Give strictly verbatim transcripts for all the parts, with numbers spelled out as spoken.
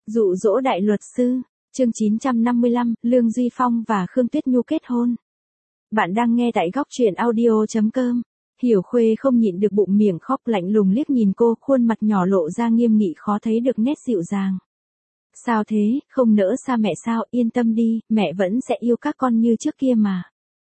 Dụ dỗ đại luật sư, chương chín trăm năm mươi lăm, Lương Duy Phong và Khương Tuyết Nhu kết hôn. Bạn đang nghe tại góc truyện audio chấm com. Hiểu Khuê không nhịn được bụng miệng khóc, lạnh lùng liếc nhìn cô, khuôn mặt nhỏ lộ ra nghiêm nghị khó thấy được nét dịu dàng. Sao thế, không nỡ xa mẹ sao, yên tâm đi, mẹ vẫn sẽ yêu các con như trước kia mà.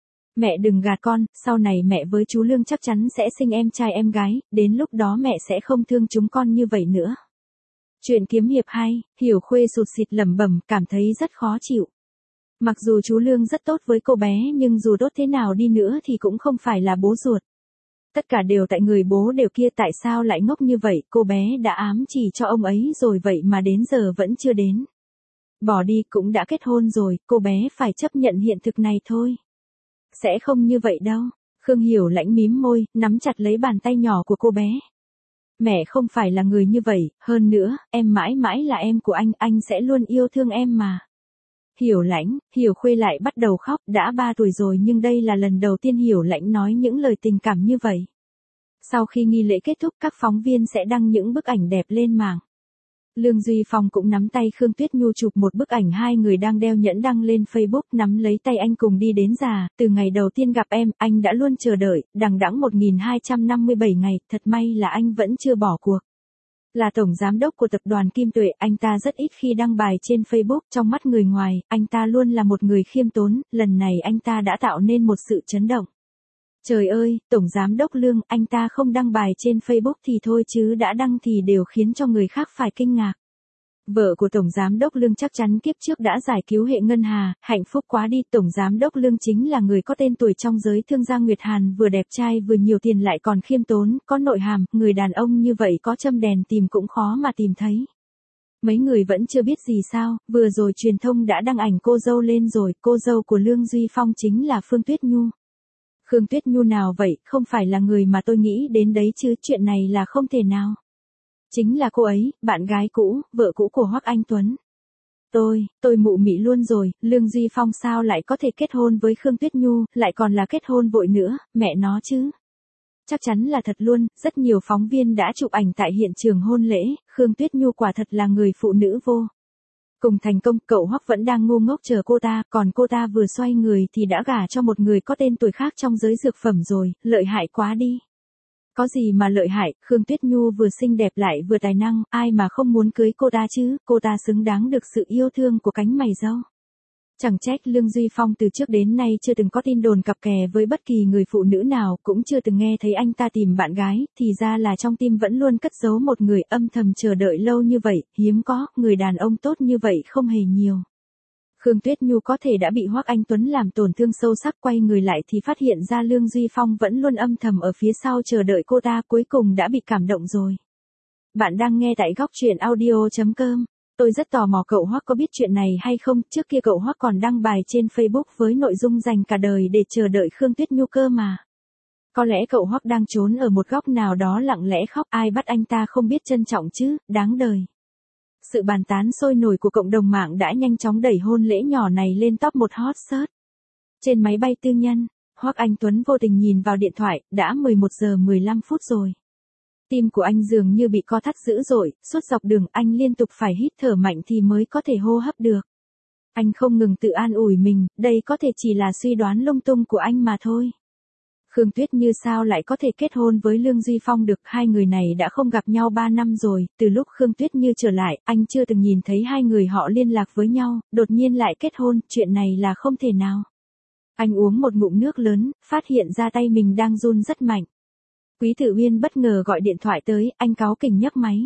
Mẹ đừng gạt con, sau này mẹ với chú Lương chắc chắn sẽ sinh em trai em gái, đến lúc đó mẹ sẽ không thương chúng con như vậy nữa. Chuyện kiếm hiệp hay, Hiểu Khuê sụt sịt lẩm bẩm, cảm thấy rất khó chịu. Mặc dù chú Lương rất tốt với cô bé nhưng dù tốt thế nào đi nữa thì cũng không phải là bố ruột. Tất cả đều tại người bố đều kia, tại sao lại ngốc như vậy, cô bé đã ám chỉ cho ông ấy rồi vậy mà đến giờ vẫn chưa đến. Bỏ đi, cũng đã kết hôn rồi, cô bé phải chấp nhận hiện thực này thôi. Sẽ không như vậy đâu. Khương Hiểu Lãnh mím môi, nắm chặt lấy bàn tay nhỏ của cô bé. Mẹ không phải là người như vậy, hơn nữa, em mãi mãi là em của anh, anh sẽ luôn yêu thương em mà. Hiểu Lãnh, Hiểu Khuê lại bắt đầu khóc, đã ba tuổi rồi nhưng đây là lần đầu tiên Hiểu Lãnh nói những lời tình cảm như vậy. Sau khi nghi lễ kết thúc, các phóng viên sẽ đăng những bức ảnh đẹp lên mạng. Lương Duy Phong cũng nắm tay Khương Tuyết Nhu chụp một bức ảnh hai người đang đeo nhẫn đăng lên Facebook, nắm lấy tay anh cùng đi đến già, từ ngày đầu tiên gặp em, anh đã luôn chờ đợi, đằng đẵng một nghìn hai trăm năm mươi bảy ngày, thật may là anh vẫn chưa bỏ cuộc. Là tổng giám đốc của tập đoàn Kim Tuệ, anh ta rất ít khi đăng bài trên Facebook, trong mắt người ngoài, anh ta luôn là một người khiêm tốn, lần này anh ta đã tạo nên một sự chấn động. Trời ơi, tổng giám đốc Lương, anh ta không đăng bài trên Facebook thì thôi chứ đã đăng thì đều khiến cho người khác phải kinh ngạc. Vợ của tổng giám đốc Lương chắc chắn kiếp trước đã giải cứu hệ ngân hà, hạnh phúc quá đi, tổng giám đốc Lương chính là người có tên tuổi trong giới thương gia Nguyệt Hàn, vừa đẹp trai vừa nhiều tiền lại còn khiêm tốn, có nội hàm, người đàn ông như vậy có châm đèn tìm cũng khó mà tìm thấy. Mấy người vẫn chưa biết gì sao, vừa rồi truyền thông đã đăng ảnh cô dâu lên rồi, cô dâu của Lương Duy Phong chính là Phương Tuyết Nhu. Khương Tuyết Nhu nào vậy, không phải là người mà tôi nghĩ đến đấy chứ, chuyện này là không thể nào. Chính là cô ấy, bạn gái cũ, vợ cũ của Hoắc Anh Tuấn. Tôi, tôi mụ mị luôn rồi, Lương Duy Phong sao lại có thể kết hôn với Khương Tuyết Nhu, lại còn là kết hôn vội nữa, mẹ nó chứ. Chắc chắn là thật luôn, rất nhiều phóng viên đã chụp ảnh tại hiện trường hôn lễ, Khương Tuyết Nhu quả thật là người phụ nữ vô cùng thành công, cậu Hoắc vẫn đang ngu ngốc chờ cô ta, còn cô ta vừa xoay người thì đã gả cho một người có tên tuổi khác trong giới dược phẩm rồi, lợi hại quá đi. Có gì mà lợi hại, Khương Tuyết Nhu vừa xinh đẹp lại vừa tài năng, ai mà không muốn cưới cô ta chứ, cô ta xứng đáng được sự yêu thương của cánh mày râu. Chẳng trách Lương Duy Phong từ trước đến nay chưa từng có tin đồn cặp kè với bất kỳ người phụ nữ nào, cũng chưa từng nghe thấy anh ta tìm bạn gái, thì ra là trong tim vẫn luôn cất giấu một người, âm thầm chờ đợi lâu như vậy, hiếm có, người đàn ông tốt như vậy không hề nhiều. Khương Tuyết Nhu có thể đã bị Hoắc Anh Tuấn làm tổn thương sâu sắc, quay người lại thì phát hiện ra Lương Duy Phong vẫn luôn âm thầm ở phía sau chờ đợi cô ta, cuối cùng đã bị cảm động rồi. Bạn đang nghe tại góc truyện audio chấm com. Tôi rất tò mò cậu Hoắc có biết chuyện này hay không, trước kia cậu Hoắc còn đăng bài trên Facebook với nội dung dành cả đời để chờ đợi Khương Tuyết Nhu cơ mà. Có lẽ cậu Hoắc đang trốn ở một góc nào đó lặng lẽ khóc, ai bắt anh ta không biết trân trọng chứ, đáng đời. Sự bàn tán sôi nổi của cộng đồng mạng đã nhanh chóng đẩy hôn lễ nhỏ này lên top một hot search. Trên máy bay tư nhân, Hoắc Anh Tuấn vô tình nhìn vào điện thoại, đã mười một giờ mười lăm phút rồi. Tim của anh dường như bị co thắt dữ dội, suốt dọc đường anh liên tục phải hít thở mạnh thì mới có thể hô hấp được. Anh không ngừng tự an ủi mình, đây có thể chỉ là suy đoán lung tung của anh mà thôi. Khương Tuyết Như sao lại có thể kết hôn với Lương Duy Phong được, hai người này đã không gặp nhau ba năm rồi, từ lúc Khương Tuyết Như trở lại, anh chưa từng nhìn thấy hai người họ liên lạc với nhau, đột nhiên lại kết hôn, chuyện này là không thể nào. Anh uống một ngụm nước lớn, phát hiện ra tay mình đang run rất mạnh. Quý Tử Uyên bất ngờ gọi điện thoại tới, anh cáu kỉnh nhấc máy.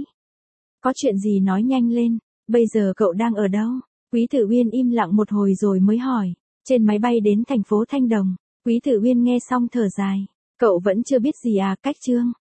Có chuyện gì nói nhanh lên, bây giờ cậu đang ở đâu? Quý Tử Uyên im lặng một hồi rồi mới hỏi. Trên máy bay đến thành phố Thanh Đồng. Quý Tử Uyên nghe xong thở dài. Cậu vẫn chưa biết gì à, cách chương.